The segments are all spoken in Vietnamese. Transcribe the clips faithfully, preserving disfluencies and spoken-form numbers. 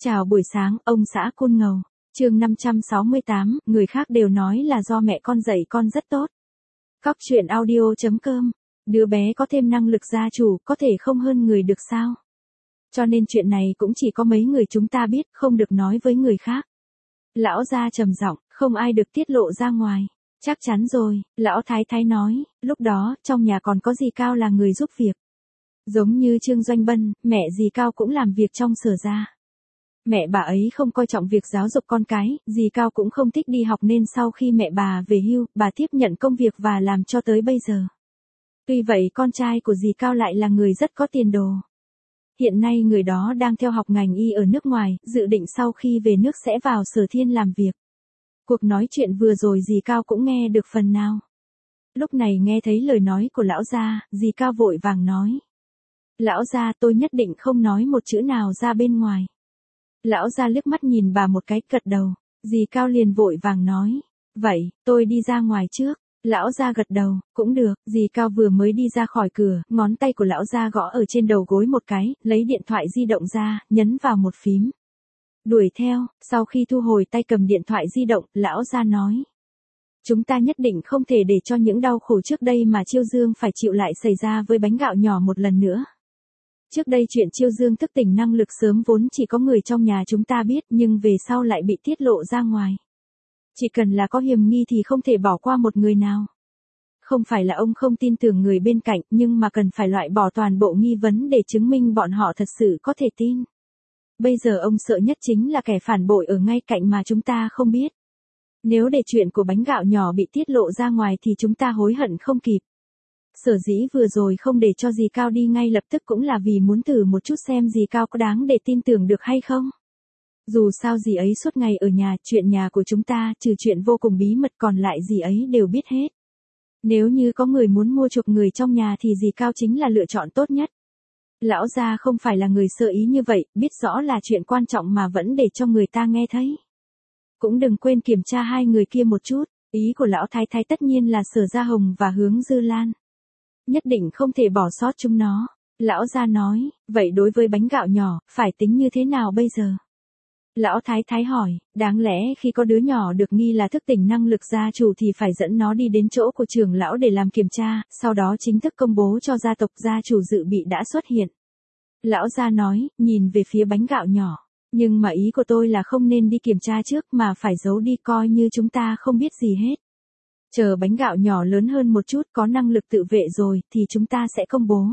Chào buổi sáng, ông xã Côn Ngầu. Chương năm trăm sáu mươi tám, người khác đều nói là do mẹ con dạy con rất tốt. Cóc truyện audio chấm com. Đứa bé có thêm năng lực gia chủ, có thể không hơn người được sao? Cho nên chuyện này cũng chỉ có mấy người chúng ta biết, không được nói với người khác. Lão gia trầm giọng, không ai được tiết lộ ra ngoài. Chắc chắn rồi, lão thái thái nói, lúc đó, trong nhà còn có dì Cao là người giúp việc. Giống như Trương Doanh Bân, mẹ dì Cao cũng làm việc trong Sở gia. Mẹ bà ấy không coi trọng việc giáo dục con cái, dì Cao cũng không thích đi học nên sau khi mẹ bà về hưu, bà tiếp nhận công việc và làm cho tới bây giờ. Tuy vậy con trai của dì Cao lại là người rất có tiền đồ. Hiện nay người đó đang theo học ngành y ở nước ngoài, dự định sau khi về nước sẽ vào Sở Thiên làm việc. Cuộc nói chuyện vừa rồi dì Cao cũng nghe được phần nào. Lúc này nghe thấy lời nói của lão gia, dì Cao vội vàng nói. Lão gia, tôi nhất định không nói một chữ nào ra bên ngoài. Lão gia liếc mắt nhìn bà một cái, gật đầu. Dì Cao liền vội vàng nói. Vậy, tôi đi ra ngoài trước. Lão gia gật đầu, cũng được. Dì Cao vừa mới đi ra khỏi cửa, ngón tay của lão gia gõ ở trên đầu gối một cái, lấy điện thoại di động ra, nhấn vào một phím. Đuổi theo, sau khi thu hồi tay cầm điện thoại di động, lão gia nói. Chúng ta nhất định không thể để cho những đau khổ trước đây mà Chiêu Dương phải chịu lại xảy ra với bánh gạo nhỏ một lần nữa. Trước đây chuyện Chiêu Dương thức tỉnh năng lực sớm vốn chỉ có người trong nhà chúng ta biết nhưng về sau lại bị tiết lộ ra ngoài. Chỉ cần là có hiểm nghi thì không thể bỏ qua một người nào. Không phải là ông không tin tưởng người bên cạnh nhưng mà cần phải loại bỏ toàn bộ nghi vấn để chứng minh bọn họ thật sự có thể tin. Bây giờ ông sợ nhất chính là kẻ phản bội ở ngay cạnh mà chúng ta không biết. Nếu để chuyện của bánh gạo nhỏ bị tiết lộ ra ngoài thì chúng ta hối hận không kịp. Sở dĩ vừa rồi không để cho dì Cao đi ngay lập tức cũng là vì muốn thử một chút xem dì Cao có đáng để tin tưởng được hay không. Dù sao dì ấy suốt ngày ở nhà, chuyện nhà của chúng ta, trừ chuyện vô cùng bí mật còn lại dì ấy đều biết hết. Nếu như có người muốn mua chuộc người trong nhà thì dì Cao chính là lựa chọn tốt nhất. Lão gia không phải là người sơ ý như vậy, biết rõ là chuyện quan trọng mà vẫn để cho người ta nghe thấy. Cũng đừng quên kiểm tra hai người kia một chút, ý của lão thái thái tất nhiên là Sở Gia Hồng và Hướng Dư Lan. Nhất định không thể bỏ sót chúng nó. Lão gia nói, vậy đối với bánh gạo nhỏ, phải tính như thế nào bây giờ? Lão thái thái hỏi, đáng lẽ khi có đứa nhỏ được nghi là thức tỉnh năng lực gia chủ thì phải dẫn nó đi đến chỗ của trưởng lão để làm kiểm tra, sau đó chính thức công bố cho gia tộc gia chủ dự bị đã xuất hiện. Lão gia nói, nhìn về phía bánh gạo nhỏ, nhưng mà ý của tôi là không nên đi kiểm tra trước mà phải giấu đi coi như chúng ta không biết gì hết. Chờ bánh gạo nhỏ lớn hơn một chút có năng lực tự vệ rồi thì chúng ta sẽ công bố.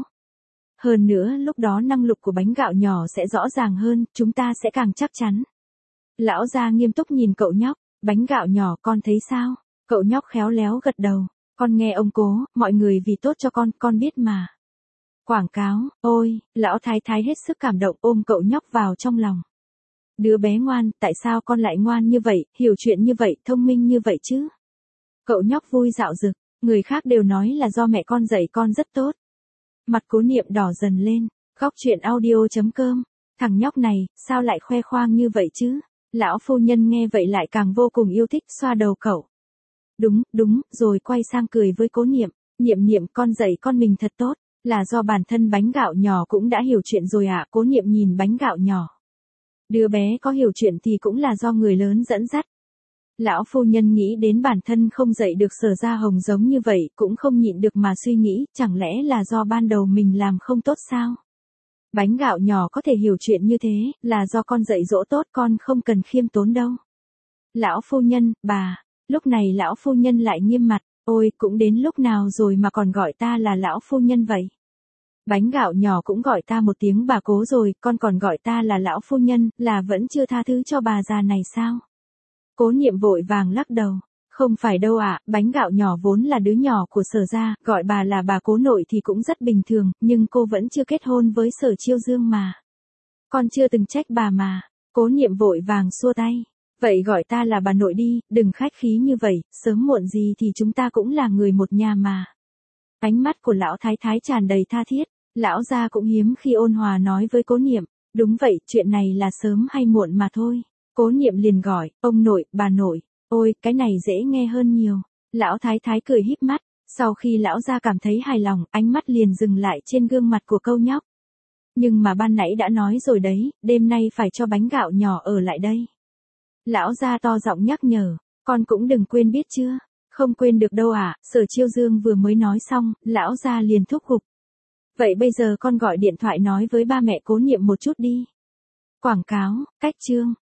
Hơn nữa lúc đó năng lực của bánh gạo nhỏ sẽ rõ ràng hơn, chúng ta sẽ càng chắc chắn. Lão gia nghiêm túc nhìn cậu nhóc, bánh gạo nhỏ con thấy sao? Cậu nhóc khéo léo gật đầu, con nghe ông cố, mọi người vì tốt cho con, con biết mà. Quảng cáo, ôi, lão thái thái hết sức cảm động ôm cậu nhóc vào trong lòng. Đứa bé ngoan, tại sao con lại ngoan như vậy, hiểu chuyện như vậy, thông minh như vậy chứ? Cậu nhóc vui dạo dực, người khác đều nói là do mẹ con dạy con rất tốt. Mặt Cố Niệm đỏ dần lên, Cóc truyện audio chấm com, thằng nhóc này, sao lại khoe khoang như vậy chứ? Lão phu nhân nghe vậy lại càng vô cùng yêu thích, xoa đầu cậu. Đúng, đúng, rồi quay sang cười với Cố Niệm, Niệm Niệm con dạy con mình thật tốt, là do bản thân bánh gạo nhỏ cũng đã hiểu chuyện rồi ạ. À? Cố Niệm nhìn bánh gạo nhỏ. Đứa bé có hiểu chuyện thì cũng là do người lớn dẫn dắt. Lão phu nhân nghĩ đến bản thân không dạy được Sở Gia Hồng giống như vậy, cũng không nhịn được mà suy nghĩ, chẳng lẽ là do ban đầu mình làm không tốt sao? Bánh gạo nhỏ có thể hiểu chuyện như thế, là do con dạy dỗ tốt, con không cần khiêm tốn đâu. Lão phu nhân, bà, lúc này lão phu nhân lại nghiêm mặt, ôi, cũng đến lúc nào rồi mà còn gọi ta là lão phu nhân vậy? Bánh gạo nhỏ cũng gọi ta một tiếng bà cố rồi, con còn gọi ta là lão phu nhân, là vẫn chưa tha thứ cho bà già này sao? Cố Niệm vội vàng lắc đầu, không phải đâu ạ, à, bánh gạo nhỏ vốn là đứa nhỏ của Sở gia, gọi bà là bà cố nội thì cũng rất bình thường, nhưng cô vẫn chưa kết hôn với Sở Chiêu Dương mà. Con chưa từng trách bà mà. Cố Niệm vội vàng xua tay, vậy gọi ta là bà nội đi, đừng khách khí như vậy, sớm muộn gì thì chúng ta cũng là người một nhà mà. Ánh mắt của lão thái thái tràn đầy tha thiết, lão gia cũng hiếm khi ôn hòa nói với Cố Niệm, đúng vậy, chuyện này là sớm hay muộn mà thôi. Cố Niệm liền gọi, ông nội, bà nội, ôi, cái này dễ nghe hơn nhiều. Lão thái thái cười híp mắt, sau khi lão gia cảm thấy hài lòng, ánh mắt liền dừng lại trên gương mặt của câu nhóc. Nhưng mà ban nãy đã nói rồi đấy, đêm nay phải cho bánh gạo nhỏ ở lại đây. Lão gia to giọng nhắc nhở, con cũng đừng quên biết chưa? Không quên được đâu ạ, à, Sở Chiêu Dương vừa mới nói xong, lão gia liền thúc giục. Vậy bây giờ con gọi điện thoại nói với ba mẹ Cố Niệm một chút đi. Quảng cáo, cách chương.